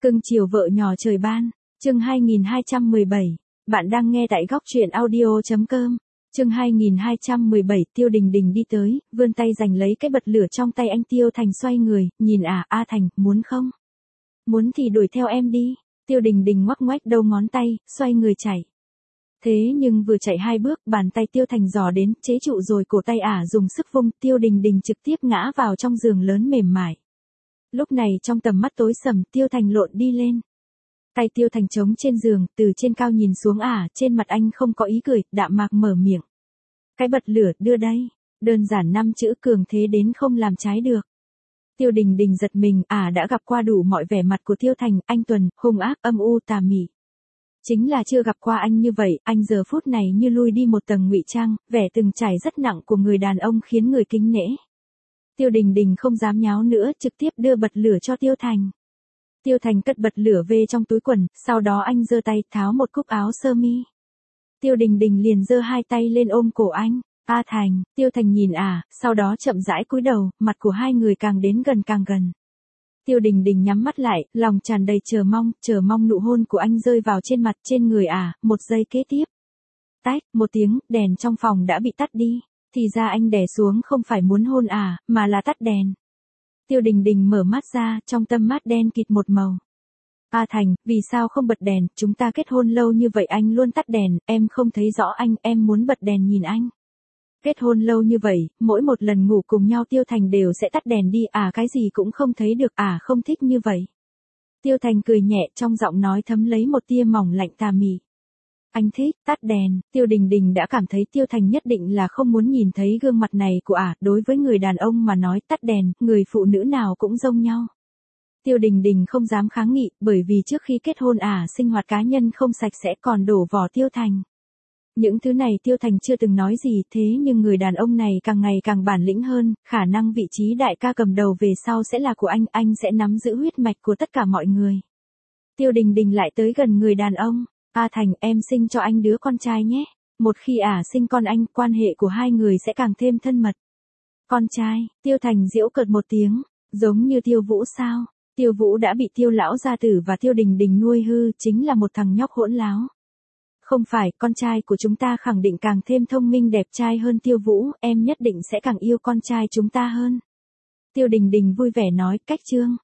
Cưng chiều vợ nhỏ trời ban, chương 2217, bạn đang nghe tại góc truyện audio.com. Chương 2217, Tiêu Đình Đình đi tới, vươn tay giành lấy cái bật lửa trong tay anh. Tiêu Thành xoay người, nhìn A Thành, muốn không? Muốn thì đuổi theo em đi. Tiêu Đình Đình ngoắc ngoách đầu ngón tay, xoay người chạy. Thế nhưng vừa chạy 2 bước, bàn tay Tiêu Thành giò đến, chế trụ rồi cổ tay dùng sức vung, Tiêu Đình Đình trực tiếp ngã vào trong giường lớn mềm mại. Lúc này trong tầm mắt tối sầm, Tiêu Thành lộn đi lên. Tay Tiêu Thành trống trên giường, từ trên cao nhìn xuống trên mặt anh không có ý cười, đạm mạc mở miệng. Cái bật lửa, đưa đây. Đơn giản 5 chữ cường thế đến không làm trái được. Tiêu Đình Đình giật mình, đã gặp qua đủ mọi vẻ mặt của Tiêu Thành, anh tuần, hung ác, âm u, tà mị. Chính là chưa gặp qua anh như vậy, anh giờ phút này như lui đi một tầng ngụy trang, vẻ từng trải rất nặng của người đàn ông khiến người kính nể. Tiêu Đình Đình không dám nháo nữa, trực tiếp đưa bật lửa cho Tiêu Thành. Tiêu Thành cất bật lửa về trong túi quần, sau đó anh giơ tay tháo một cúc áo sơ mi. Tiêu Đình Đình liền giơ 2 tay lên ôm cổ anh. A Thành, Tiêu Thành nhìn sau đó chậm rãi cúi đầu, mặt của hai người càng đến gần càng gần. Tiêu Đình Đình nhắm mắt lại, lòng tràn đầy chờ mong nụ hôn của anh rơi vào trên mặt, trên người một giây kế tiếp. Tách, một tiếng, đèn trong phòng đã bị tắt đi. Thì ra anh đè xuống không phải muốn hôn mà là tắt đèn. Tiêu Đình Đình mở mắt ra, trong tâm mắt đen kịt một màu. A Thành, vì sao không bật đèn, chúng ta kết hôn lâu như vậy anh luôn tắt đèn, em không thấy rõ anh, em muốn bật đèn nhìn anh. Kết hôn lâu như vậy, mỗi một lần ngủ cùng nhau Tiêu Thành đều sẽ tắt đèn đi, cái gì cũng không thấy được, không thích như vậy. Tiêu Thành cười nhẹ, trong giọng nói thấm lấy một tia mỏng lạnh tà mị. Anh thích, tắt đèn. Tiêu Đình Đình đã cảm thấy Tiêu Thành nhất định là không muốn nhìn thấy gương mặt này của đối với người đàn ông mà nói tắt đèn, người phụ nữ nào cũng giống nhau. Tiêu Đình Đình không dám kháng nghị, bởi vì trước khi kết hôn sinh hoạt cá nhân không sạch sẽ còn đổ vỏ Tiêu Thành. Những thứ này Tiêu Thành chưa từng nói gì, thế nhưng người đàn ông này càng ngày càng bản lĩnh hơn, khả năng vị trí đại ca cầm đầu về sau sẽ là của anh sẽ nắm giữ huyết mạch của tất cả mọi người. Tiêu Đình Đình lại tới gần người đàn ông. A Thành, em sinh cho anh đứa con trai nhé. Một khi sinh con anh, quan hệ của hai người sẽ càng thêm thân mật. Con trai, Tiêu Thành giễu cợt một tiếng, giống như Tiêu Vũ sao? Tiêu Vũ đã bị Tiêu lão gia tử và Tiêu Đình Đình nuôi hư, chính là một thằng nhóc hỗn láo. Không phải, con trai của chúng ta khẳng định càng thêm thông minh đẹp trai hơn Tiêu Vũ, em nhất định sẽ càng yêu con trai chúng ta hơn. Tiêu Đình Đình vui vẻ nói, cách chương.